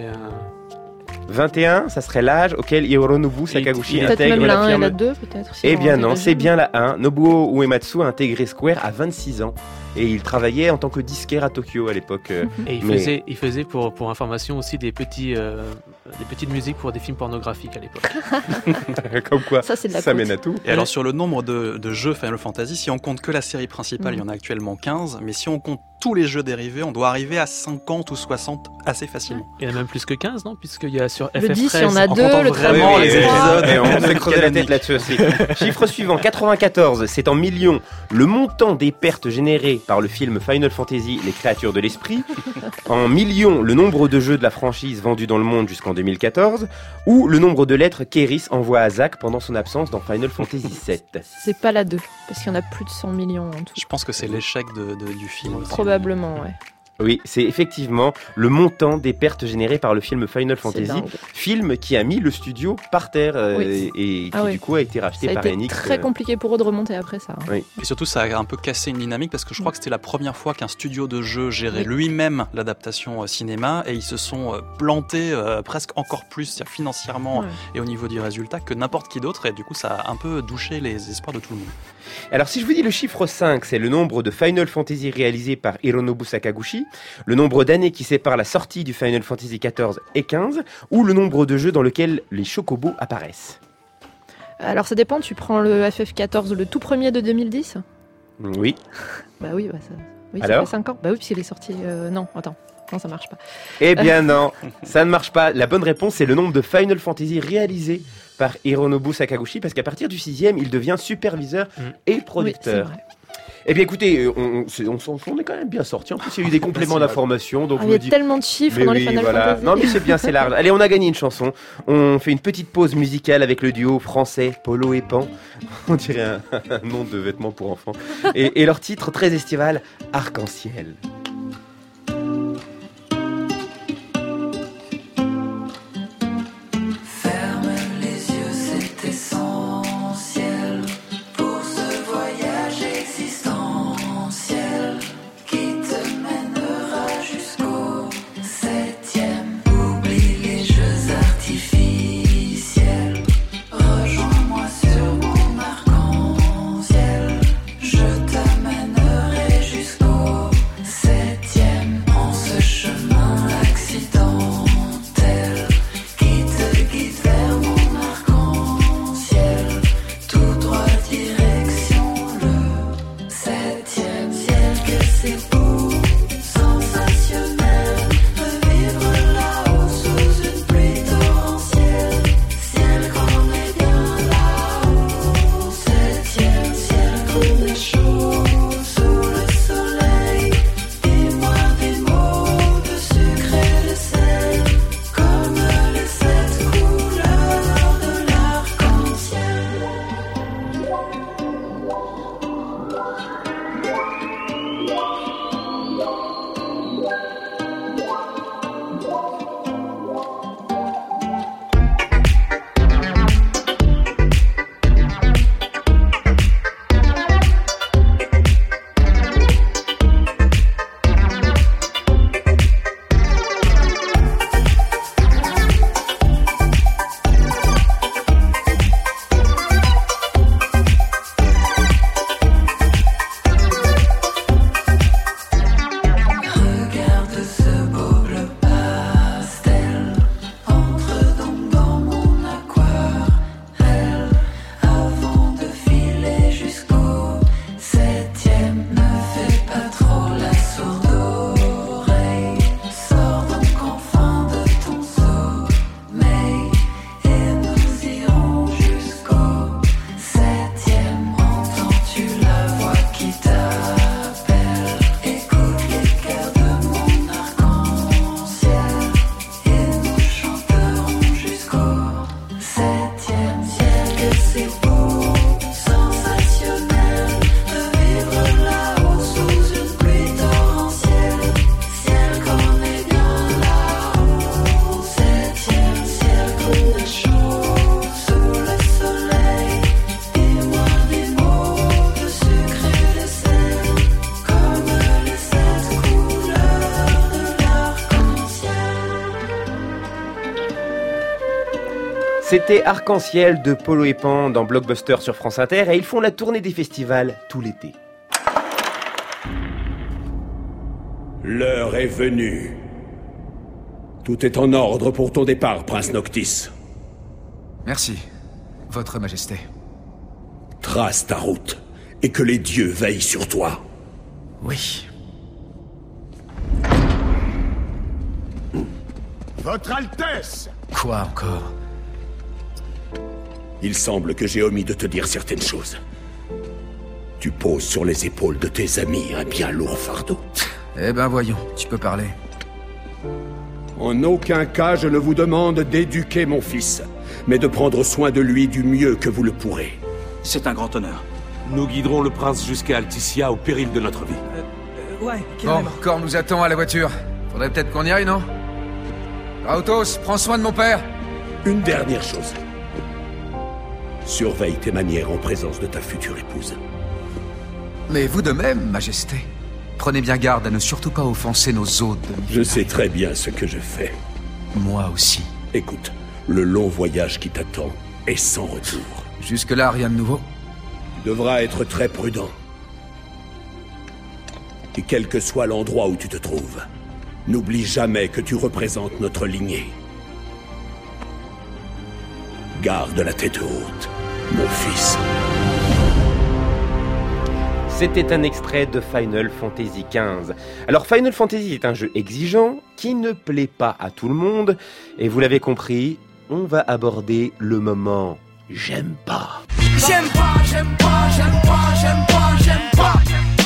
21, ça serait l'âge auquel Hironobu Sakaguchi intègre la firme. Et la 2, peut-être. Eh bien non, c'est bien la 1. Nobuo Uematsu a intégré Square à 26 ans et il travaillait en tant que disquaire à Tokyo à l'époque. Et il faisait pour information aussi des petites musiques pour des films pornographiques à l'époque. Comme quoi, ça mène à tout. Et alors sur le nombre de jeux Final Fantasy, si on compte que la série principale, il y en a actuellement 15, mais si on compte tous les jeux dérivés, on doit arriver à 50 ou 60 assez facilement. Il y en a même plus que 15, non ? Puisqu'il y a sur le FF13... 10, il y en a 2, le 13, vraiment les épisodes. Et on s'est creusé la tête là-dessus aussi. Chiffre suivant, 94, c'est en millions le montant des pertes générées par le film Final Fantasy, Les créatures de l'esprit. En millions, le nombre de jeux de la franchise vendus dans le monde jusqu'en 2014. Ou le nombre de lettres qu'Eris envoie à Zack pendant son absence dans Final Fantasy VII. C'est pas la 2, parce qu'il y en a plus de 100 millions en tout. Je pense que c'est l'échec du film aussi. Probablement, ouais. Oui, c'est effectivement le montant des pertes générées par le film Final Fantasy, film qui a mis le studio par terre et qui du coup a été racheté par Enix. C'est très compliqué pour eux de remonter après ça. Oui. Et surtout, ça a un peu cassé une dynamique parce que je crois que c'était la première fois qu'un studio de jeu gérait lui-même l'adaptation cinéma, et ils se sont plantés presque encore plus financièrement et au niveau du résultat que n'importe qui d'autre, et du coup ça a un peu douché les espoirs de tout le monde. Alors si je vous dis le chiffre 5, c'est le nombre de Final Fantasy réalisés par Hironobu Sakaguchi, le nombre d'années qui séparent la sortie du Final Fantasy XIV et XV, ou le nombre de jeux dans lesquels les chocobos apparaissent. Alors ça dépend, tu prends le FF14, le tout premier de 2010 ? Oui. Bah oui, ça Alors fait 5 ans. Bah oui, puisqu'il est sorti... Non, ça marche pas. Eh bien non, ça ne marche pas. La bonne réponse, c'est le nombre de Final Fantasy réalisés par Hironobu Sakaguchi, parce qu'à partir du 6e, il devient superviseur et producteur. Eh bien écoutez, on est quand même bien sortis. En plus, il y a eu des compléments d'information. Donc il y a tellement de chiffres dans les Final Fantasy. Non mais c'est bien, c'est large. Allez, on a gagné une chanson. On fait une petite pause musicale avec le duo français Polo et Pan. On dirait un nom de vêtements pour enfants. Et leur titre très estival, Arc-en-ciel. C'était Arc-en-ciel de Polo et Pan dans Blockbuster sur France Inter et ils font la tournée des festivals tout l'été. L'heure est venue. Tout est en ordre pour ton départ, Prince Noctis. Merci, Votre Majesté. Trace ta route et que les dieux veillent sur toi. Oui. Votre Altesse! Quoi encore? Il semble que j'ai omis de te dire certaines choses. Tu poses sur les épaules de tes amis un bien lourd fardeau. Eh ben voyons, tu peux parler. En aucun cas je ne vous demande d'éduquer mon fils, mais de prendre soin de lui du mieux que vous le pourrez. C'est un grand honneur. Nous guiderons le prince jusqu'à Alticia au péril de notre vie. Ouais, carrément. Bon, Cor nous attend à la voiture. Faudrait peut-être qu'on y aille, non? Rautos, prends soin de mon père. Une dernière chose. Surveille tes manières en présence de ta future épouse. Mais vous de même, Majesté. Prenez bien garde à ne surtout pas offenser nos hôtes. Je sais très bien ce que je fais. Moi aussi. Écoute, le long voyage qui t'attend est sans retour. Jusque-là, rien de nouveau. Tu devras être très prudent. Et quel que soit l'endroit où tu te trouves, n'oublie jamais que tu représentes notre lignée. Garde la tête haute, mon fils. C'était un extrait de Final Fantasy XV. Alors Final Fantasy est un jeu exigeant qui ne plaît pas à tout le monde. Et vous l'avez compris, on va aborder le moment « J'aime pas ». J'aime pas, j'aime pas, j'aime pas, j'aime pas, j'aime pas.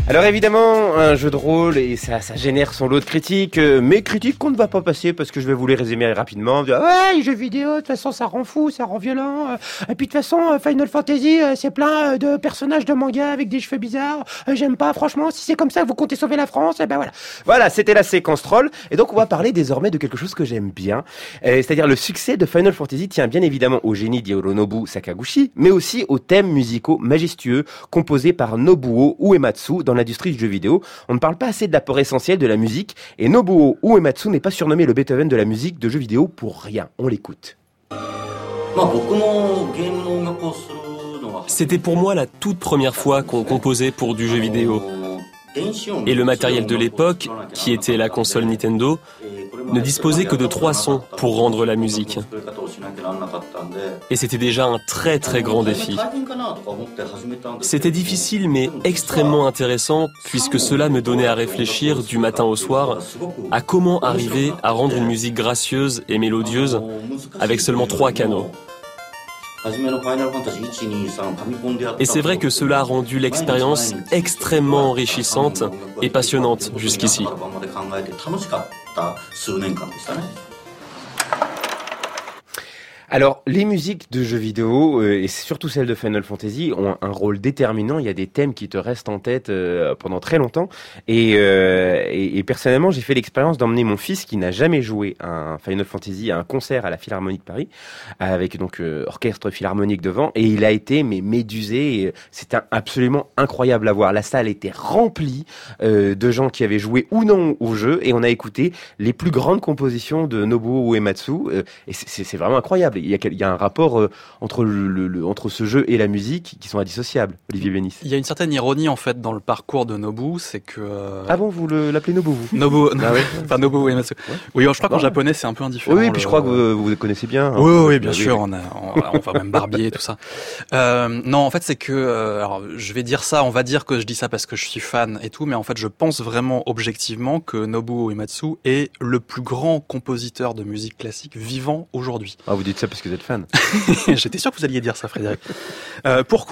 Alors évidemment, un jeu de rôle, et ça génère son lot de critiques, mais critiques qu'on ne va pas passer parce que je vais vous les résumer rapidement. Ouais, les jeux vidéo, de toute façon ça rend fou, ça rend violent. Et puis de toute façon, Final Fantasy, c'est plein de personnages de manga avec des cheveux bizarres. J'aime pas, franchement, si c'est comme ça que vous comptez sauver la France, et ben voilà. Voilà, c'était la séquence troll. Et donc on va parler désormais de quelque chose que j'aime bien. C'est-à-dire le succès de Final Fantasy tient bien évidemment au génie d'Hironobu Sakaguchi, mais aussi aux thèmes musicaux majestueux composés par Nobuo Uematsu dans l'industrie du jeu vidéo. On ne parle pas assez de l'apport essentiel de la musique, et Nobuo Uematsu n'est pas surnommé le Beethoven de la musique de jeux vidéo pour rien. On l'écoute. C'était pour moi la toute première fois qu'on composait pour du jeu vidéo. Et le matériel de l'époque, qui était la console Nintendo, ne disposait que de 3 sons pour rendre la musique. Et c'était déjà un très très grand défi. C'était difficile mais extrêmement intéressant puisque cela me donnait à réfléchir du matin au soir à comment arriver à rendre une musique gracieuse et mélodieuse avec seulement 3 canaux. Et c'est vrai que cela a rendu l'expérience extrêmement enrichissante et passionnante jusqu'ici. Alors, les musiques de jeux vidéo, et surtout celles de Final Fantasy, ont un rôle déterminant. Il y a des thèmes qui te restent en tête pendant très longtemps. Et personnellement, j'ai fait l'expérience d'emmener mon fils, qui n'a jamais joué à un Final Fantasy, à un concert à la Philharmonie de Paris, avec donc orchestre philharmonique devant. Et il a été médusé. Et c'était absolument incroyable à voir. La salle était remplie de gens qui avaient joué ou non au jeu. Et on a écouté les plus grandes compositions de Nobuo Uematsu. Et c'est vraiment incroyable. Il y a un rapport entre ce jeu et la musique qui sont indissociables. Olivier Bénis. Il y a une certaine ironie en fait dans le parcours de Nobu, c'est que... Ah bon, vous l'appelez Nobu, vous Nobu, ah oui. Enfin Nobu Uematsu. Oui, je crois qu'en japonais c'est un peu indifférent. Oui, puis je crois que vous connaissez bien. Oui, bien sûr, on va même Barbier, tout ça. Non, en fait c'est que... alors, je vais dire ça, on va dire que je dis ça parce que je suis fan et tout, mais en fait je pense vraiment objectivement que Nobuo Uematsu est le plus grand compositeur de musique classique vivant aujourd'hui. Ah, vous dites ça parce que vous êtes fan. J'étais sûr que vous alliez dire ça, Frédéric. Pourquoi ?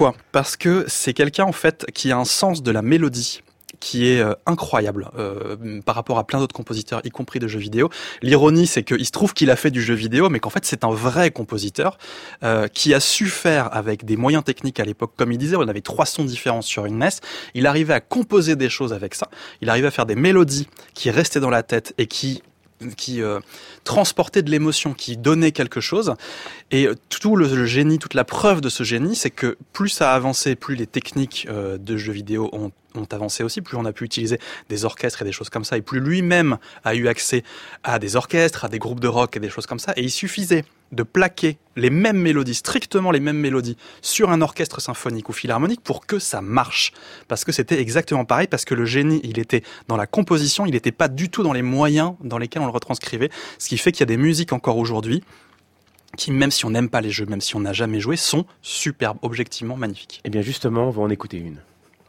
Parce que c'est quelqu'un en fait qui a un sens de la mélodie qui est incroyable par rapport à plein d'autres compositeurs, y compris de jeux vidéo. L'ironie, c'est qu'il se trouve qu'il a fait du jeu vidéo, mais qu'en fait, c'est un vrai compositeur qui a su faire avec des moyens techniques à l'époque. Comme il disait, on avait 3 sons différents sur une NES. Il arrivait à composer des choses avec ça. Il arrivait à faire des mélodies qui restaient dans la tête et qui transportait de l'émotion, qui donnait quelque chose. Et tout le génie, toute la preuve de ce génie, c'est que plus ça a avancé, plus les techniques de jeux vidéo ont avancé aussi, plus on a pu utiliser des orchestres et des choses comme ça, et plus lui-même a eu accès à des orchestres, à des groupes de rock et des choses comme ça. Et il suffisait de plaquer les mêmes mélodies, strictement les mêmes mélodies, sur un orchestre symphonique ou philharmonique pour que ça marche. Parce que c'était exactement pareil, parce que le génie, il était dans la composition, il n'était pas du tout dans les moyens dans lesquels on le retranscrivait. Ce qui fait qu'il y a des musiques encore aujourd'hui qui, même si on n'aime pas les jeux, même si on n'a jamais joué, sont superbes, objectivement magnifiques. Et bien justement, on va en écouter une.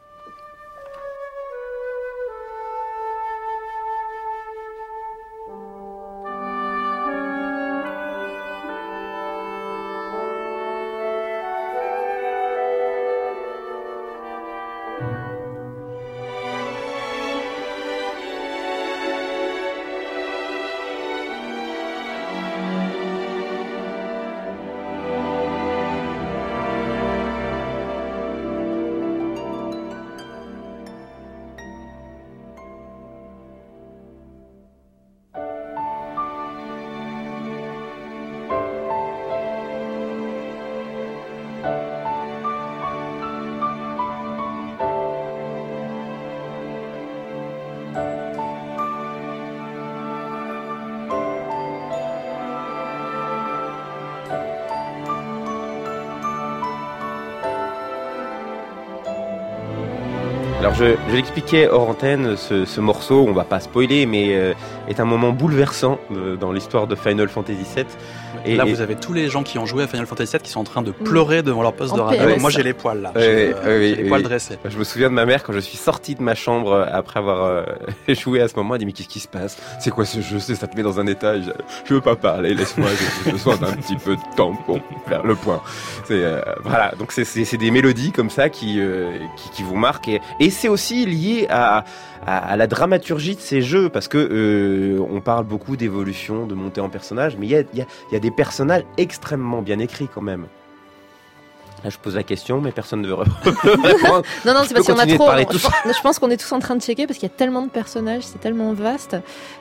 Alors je l'expliquais hors antenne, ce morceau, on va pas spoiler, mais est un moment bouleversant dans l'histoire de Final Fantasy VII. Et là, vous avez tous les gens qui ont joué à Final Fantasy VII qui sont en train de pleurer devant leur poste de radio. Ouais, moi, j'ai les poils là, j'ai les poils dressés. Je me souviens de ma mère quand je suis sorti de ma chambre après avoir joué à ce moment, elle dit mais qu'est-ce qui se passe ? C'est quoi ce jeu ? Ça te met dans un état. Je veux pas parler, laisse-moi. J'ai besoin d'un petit peu de temps pour faire le point. Voilà, donc c'est des mélodies comme ça qui vous marquent et c'est aussi lié à la dramaturgie de ces jeux, parce que on parle beaucoup d'évolution, de montée en personnage, mais il y a des personnages extrêmement bien écrits quand même. Là, je pose la question, mais personne ne veut répondre. Non, c'est parce qu'il y en a trop. Je pense qu'on est tous en train de checker parce qu'il y a tellement de personnages, c'est tellement vaste.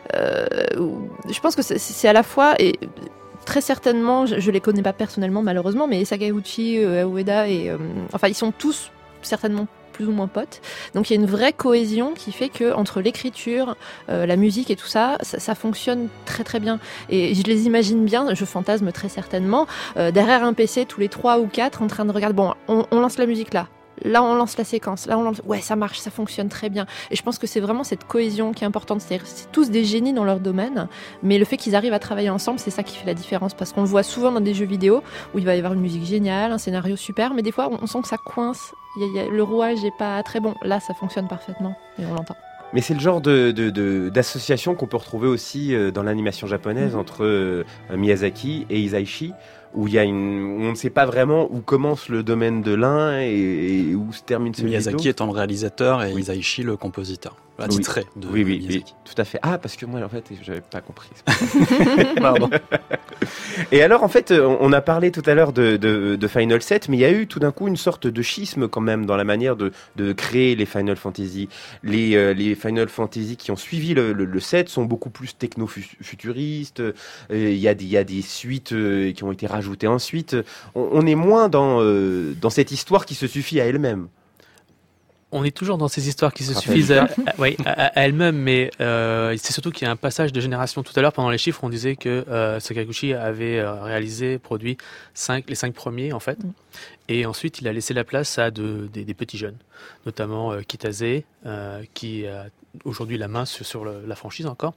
Je pense que c'est à la fois, et très certainement, je les connais pas personnellement malheureusement, mais Sakaguchi, Ueda ils sont tous certainement plus ou moins potes. Donc il y a une vraie cohésion qui fait que entre l'écriture, la musique et tout ça fonctionne très très bien. Et je les imagine bien, je fantasme très certainement, derrière un PC tous les 3 ou 4 en train de regarder, bon, on lance la musique là. Là, on lance la séquence. Là, ouais, ça marche, ça fonctionne très bien. Et je pense que c'est vraiment cette cohésion qui est importante. C'est tous des génies dans leur domaine, mais le fait qu'ils arrivent à travailler ensemble, c'est ça qui fait la différence. Parce qu'on le voit souvent dans des jeux vidéo où il va y avoir une musique géniale, un scénario super, mais des fois, on sent que ça coince. Le rouage n'est pas très bon. Là, ça fonctionne parfaitement et on l'entend. Mais c'est le genre d'association qu'on peut retrouver aussi dans l'animation japonaise entre Miyazaki et Hisaishi, où où on ne sait pas vraiment où commence le domaine de l'un et où se termine celui de l'autre. Miyazaki étant le réalisateur et Hisaishi le compositeur. Attitré de Miyazaki. Oui, tout à fait. Ah, parce que moi, en fait, j'avais pas compris. Pardon. Et alors, en fait, on a parlé tout à l'heure de Final 7, mais il y a eu tout d'un coup une sorte de schisme quand même dans la manière de créer les Final Fantasy. Les Final Fantasy qui ont suivi le 7 sont beaucoup plus techno-futuristes. Il y a des suites qui ont été rajoutées ensuite. On est moins dans cette histoire qui se suffit à elle-même. On est toujours dans ces histoires qui se suffisent à elles-mêmes, mais c'est surtout qu'il y a un passage de génération. Tout à l'heure, pendant les chiffres, on disait que Sakaguchi avait produit les 5 premiers, en fait. Et ensuite, il a laissé la place à des petits jeunes, notamment Kitase, qui a aujourd'hui la main sur la franchise encore.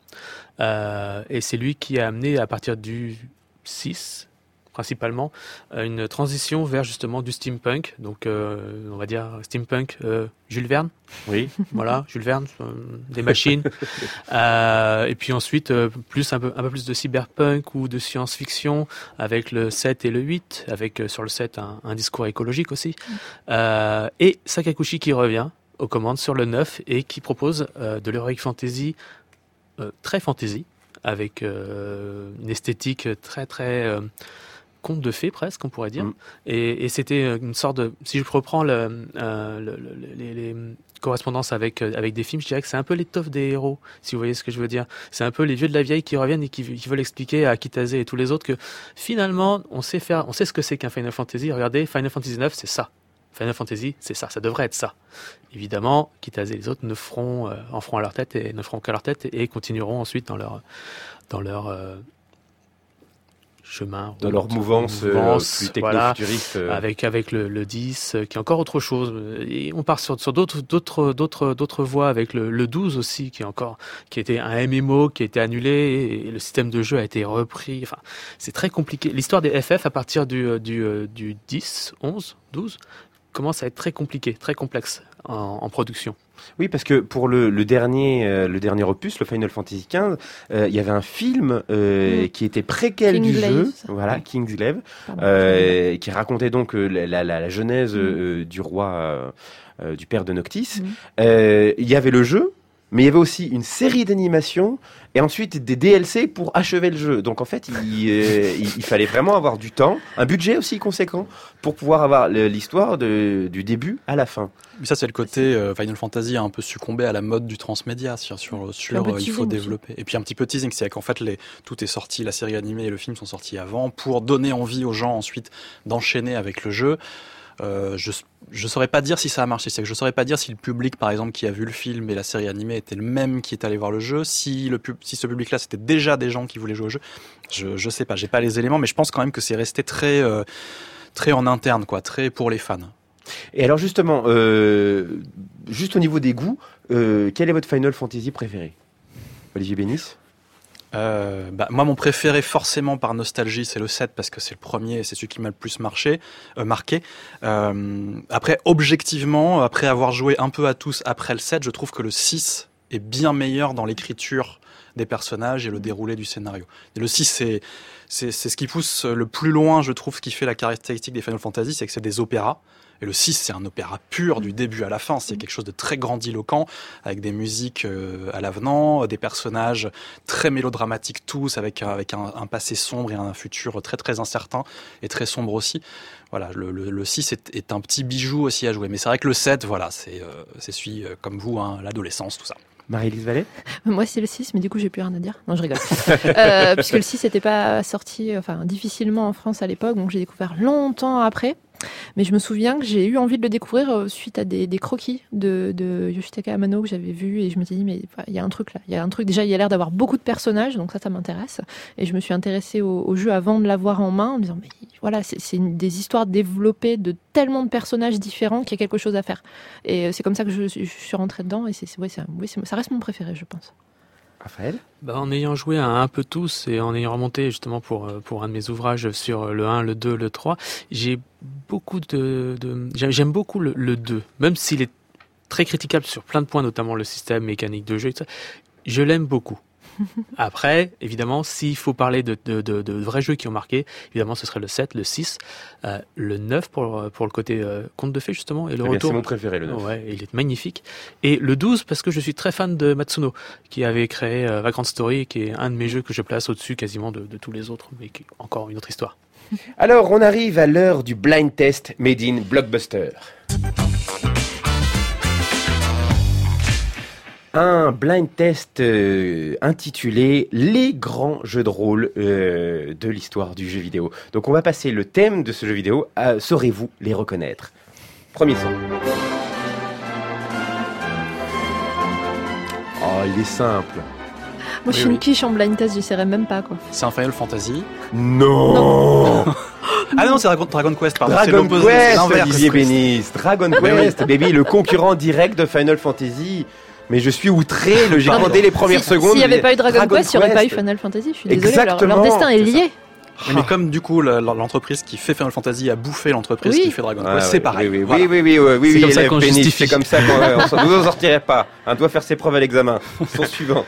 Et c'est lui qui a amené, à partir du 6, principalement, une transition vers justement du steampunk, donc on va dire steampunk Jules Verne. Oui. Voilà, Jules Verne, des machines. Et puis ensuite, un peu plus de cyberpunk ou de science-fiction avec le 7 et le 8, avec sur le 7 un discours écologique aussi. Et Sakaguchi qui revient aux commandes sur le 9 et qui propose de l'heroic fantasy très fantasy, avec une esthétique très très conte de fées presque, on pourrait dire. Et c'était une sorte de... Si je reprends les correspondances avec des films, je dirais que c'est un peu l'étoffe des héros, si vous voyez ce que je veux dire. C'est un peu les vieux de la vieille qui reviennent et qui veulent expliquer à Kitase et tous les autres que finalement, on sait ce que c'est qu'un Final Fantasy. Regardez, Final Fantasy 9, c'est ça. Final Fantasy, c'est ça, ça devrait être ça. Évidemment, Kitase et les autres en feront à leur tête et ne feront qu'à leur tête et continueront ensuite dans leur chemin, dans leur mouvance plus techno-futuriste, voilà, avec le 10 qui est encore autre chose, et on part sur d'autres voies avec le 12 aussi qui était un MMO qui a été annulé et le système de jeu a été repris. Enfin, c'est très compliqué. L'histoire des FF à partir du 10, 11, 12 commence à être très compliqué, très complexe en production. Oui, parce que pour le dernier opus, le Final Fantasy XV, il y avait un film qui était préquel du jeu, voilà, King's Glaive, qui racontait donc la genèse du roi, du père de Noctis. Il y avait le jeu, mais il y avait aussi une série d'animations et ensuite des DLC pour achever le jeu. Donc en fait, il fallait vraiment avoir du temps, un budget aussi conséquent pour pouvoir avoir l'histoire du début à la fin. Mais ça, c'est le côté Final Fantasy a un peu succombé à la mode du transmédia sur il faut développer. Et puis un petit peu teasing, c'est qu'en fait tout est sorti, la série animée et le film sont sortis avant pour donner envie aux gens ensuite d'enchaîner avec le jeu. Je saurais pas dire si ça a marché. C'est que je saurais pas dire si le public, par exemple, qui a vu le film et la série animée était le même qui est allé voir le jeu. Si ce public-là, c'était déjà des gens qui voulaient jouer au jeu. Je sais pas. J'ai pas les éléments, mais je pense quand même que c'est resté très en interne, quoi, très pour les fans. Et alors justement, juste au niveau des goûts, quel est votre Final Fantasy préféré, Olivier Bénis? Moi, mon préféré, forcément par nostalgie, c'est le 7 parce que c'est le premier et c'est celui qui m'a le plus marqué. Après, objectivement, après avoir joué un peu à tous après le 7, je trouve que le 6 est bien meilleur dans l'écriture des personnages et le déroulé du scénario. Et le 6, c'est ce qui pousse le plus loin, je trouve, ce qui fait la caractéristique des Final Fantasy, c'est que c'est des opéras. Et le 6, c'est un opéra pur du début à la fin. C'est quelque chose de très grandiloquent, avec des musiques à l'avenant, des personnages très mélodramatiques tous, avec un passé sombre et un futur très très incertain et très sombre aussi. Voilà, le 6 est un petit bijou aussi à jouer. Mais c'est vrai que le 7, voilà, c'est celui, comme vous, hein, l'adolescence, tout ça. Marie-Lise Vallée ? Moi, c'est le 6, mais du coup, j'ai plus rien à dire. Non, je rigole. Puisque le 6 n'était pas sorti, difficilement en France à l'époque, donc j'ai découvert longtemps après. Mais je me souviens que j'ai eu envie de le découvrir suite à des croquis de Yoshitaka Amano que j'avais vu, et je me suis dit, mais il y a un truc là. Il y a un truc, déjà, il y a l'air d'avoir beaucoup de personnages, donc ça m'intéresse. Et je me suis intéressée au jeu avant de l'avoir en main, en me disant, mais voilà, c'est des histoires développées de tellement de personnages différents qu'il y a quelque chose à faire. Et c'est comme ça que je suis rentrée dedans, et ça reste mon préféré, je pense. Raphaël ? En ayant joué à un peu tous et en ayant remonté justement pour un de mes ouvrages sur le 1, le 2, le 3, j'aime beaucoup le 2, même s'il est très critiquable sur plein de points, notamment le système mécanique de jeu et tout ça, je l'aime beaucoup. Après, évidemment, s'il faut parler de vrais jeux qui ont marqué, évidemment, ce serait le 7, le 6, le 9 pour le côté conte de fées, justement, et le retour. C'est mon préféré, le 9. Ouais, il est magnifique. Et le 12, parce que je suis très fan de Matsuno, qui avait créé Vagrant Story, qui est un de mes jeux que je place au-dessus quasiment de tous les autres, mais qui est encore une autre histoire. Alors, on arrive à l'heure du blind test made in Blockbuster. Un blind test intitulé « Les grands jeux de rôle de l'histoire du jeu vidéo ». Donc on va passer le thème de ce jeu vidéo à « Saurez-vous les reconnaître ?» Premier son. Oh, il est simple. Moi, je suis une quiche en blind test, j'essaierai même pas, quoi. C'est un Final Fantasy. Non. Ah non, c'est Dragon Quest, pardon. Dragon Quest, Olivier Bénis. Dragon Quest, baby, le concurrent direct de Final Fantasy. Mais je suis outré, j'ai demandé les premières secondes. S'il n'y avait pas eu Dragon Quest, il n'y aurait pas eu Final Fantasy. Je suis désolée, leur destin est lié. Mais comme du coup l'entreprise qui fait Final Fantasy a bouffé l'entreprise qui fait Dragon Quest, c'est pareil. Oui, voilà. oui, c'est comme ça qu'on justifie. C'est comme ça qu'on ne vous en sortirait pas. On doit faire ses preuves à l'examen. Son suivant.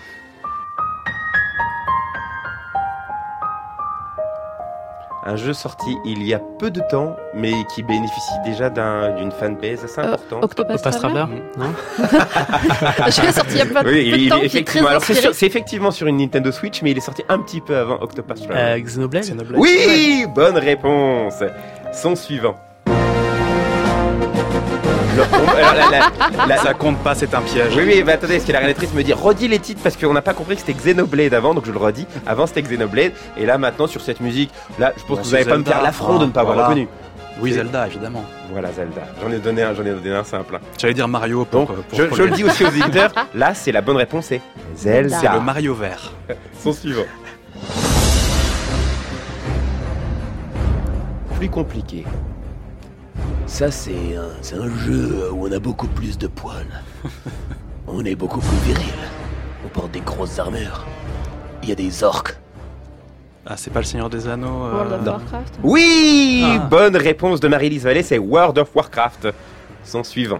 Un jeu sorti il y a peu de temps, mais qui bénéficie déjà d'une fanbase assez importante. Octopath Traveler, non? Je l'ai sorti il y a pas de temps, qui est très inspiré. C'est effectivement sur une Nintendo Switch, mais il est sorti un petit peu avant Octopath Traveler. Xenoblade. Oui, bonne réponse. Son suivant. Ça compte pas, c'est un piège. Oui, mais attendez, est-ce que la rédactrice me dit redis les titres parce qu'on n'a pas compris que c'était Xenoblade avant, donc je le redis. Avant c'était Xenoblade, et là maintenant sur cette musique, là je pense que vous n'allez pas me faire l'affront de ne pas avoir reconnu. Oui, Zelda, évidemment. Voilà, Zelda. J'en ai donné un simple. J'allais dire Mario pour je le dis aussi aux éditeurs, là c'est la bonne réponse, c'est Zelda. C'est le Mario vert. Son suivant. Plus compliqué. Ça, c'est un jeu où on a beaucoup plus de poils. On est beaucoup plus viril. On porte des grosses armures. Il y a des orques. Ah, c'est pas le Seigneur des Anneaux World of Warcraft. Oui, bonne réponse de Marie-Lise Vallée, c'est World of Warcraft. Son suivant.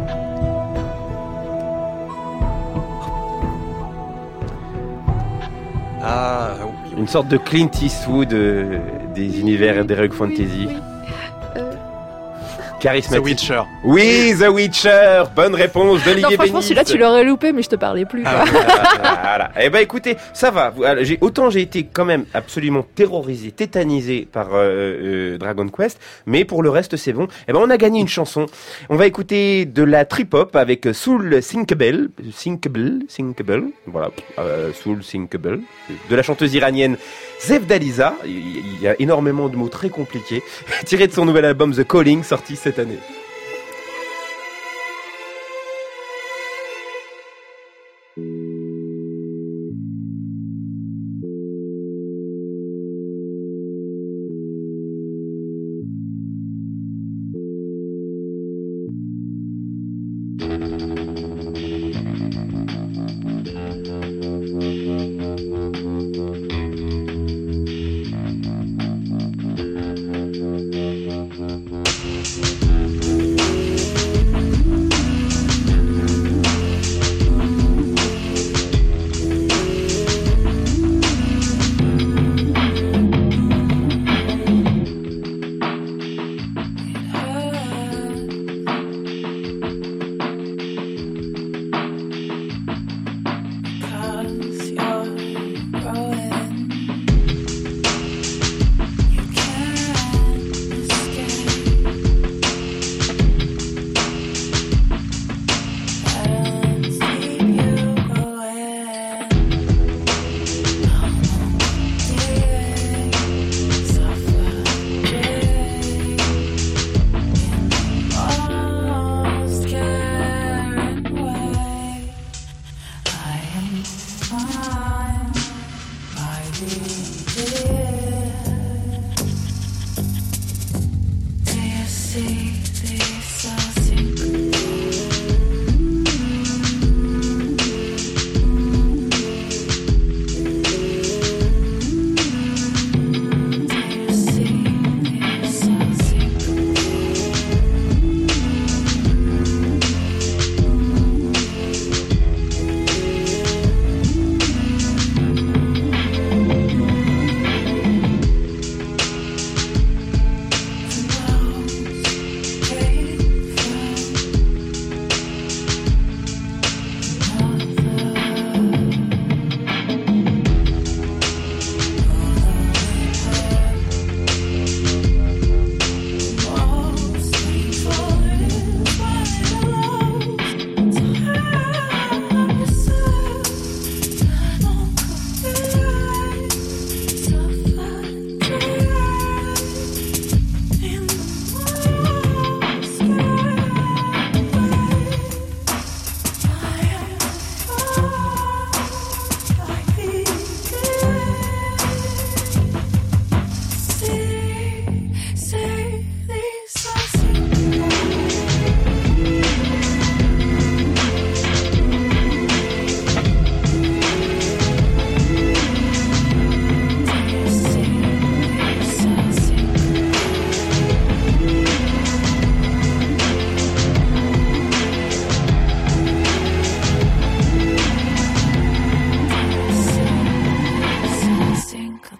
Ah, oui. Une sorte de Clint Eastwood des univers et des Rogue Fantasy. Charismatique. The Witcher. Oui, The Witcher. Bonne réponse d'Olivier Bénis. Non, franchement, celui-là, tu l'aurais loupé, mais je te parlais plus. Quoi. Voilà. Eh ben, écoutez, ça va. Autant j'ai été quand même absolument terrorisé, tétanisé par Dragon Quest, mais pour le reste, c'est bon. Eh ben, on a gagné une chanson. On va écouter de la trip-hop avec Soul Sinkable. Voilà. Soul Sinkable. De la chanteuse iranienne Zevdaliza. Il y a énormément de mots très compliqués. Tiré de son nouvel album The Calling, sorti cette année.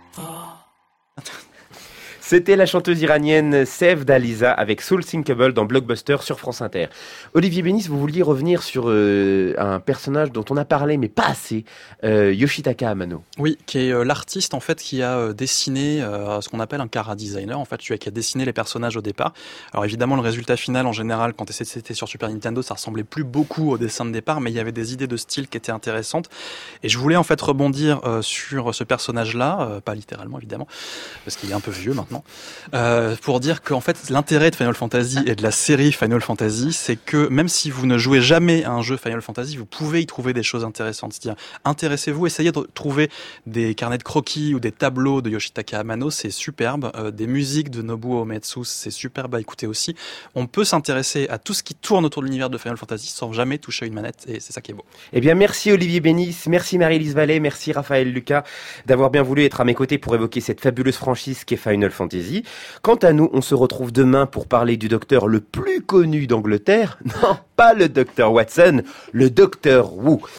C'était la chanteuse iranienne Sev Daliza avec Soul Sinkable dans Blockbuster sur France Inter. Olivier Bénis, vous vouliez revenir sur un personnage dont on a parlé mais pas assez, Yoshitaka Amano. Oui, qui est l'artiste en fait qui a dessiné ce qu'on appelle un chara designer, en fait, celui qui a dessiné les personnages au départ. Alors évidemment, le résultat final en général, quand c'était sur Super Nintendo, ça ressemblait plus beaucoup au dessin de départ, mais il y avait des idées de style qui étaient intéressantes. Et je voulais en fait rebondir sur ce personnage-là, pas littéralement évidemment, parce qu'il est un peu vieux maintenant. Pour dire qu'en fait l'intérêt de Final Fantasy et de la série Final Fantasy, c'est que même si vous ne jouez jamais à un jeu Final Fantasy, vous pouvez y trouver des choses intéressantes. C'est-à-dire, intéressez-vous, essayez de trouver des carnets de croquis ou des tableaux de Yoshitaka Amano, c'est superbe. Des musiques de Nobuo Uematsu, c'est superbe à écouter aussi. On peut s'intéresser à tout ce qui tourne autour de l'univers de Final Fantasy sans jamais toucher à une manette, et c'est ça qui est beau. Eh bien, merci Olivier Bénis, merci Marie-Lise Vallée, merci Raphaël Lucas d'avoir bien voulu être à mes côtés pour évoquer cette fabuleuse franchise qu'est Final Fantasy. Quant à nous, on se retrouve demain pour parler du docteur le plus connu d'Angleterre. Non, pas le docteur Watson, le docteur Wu.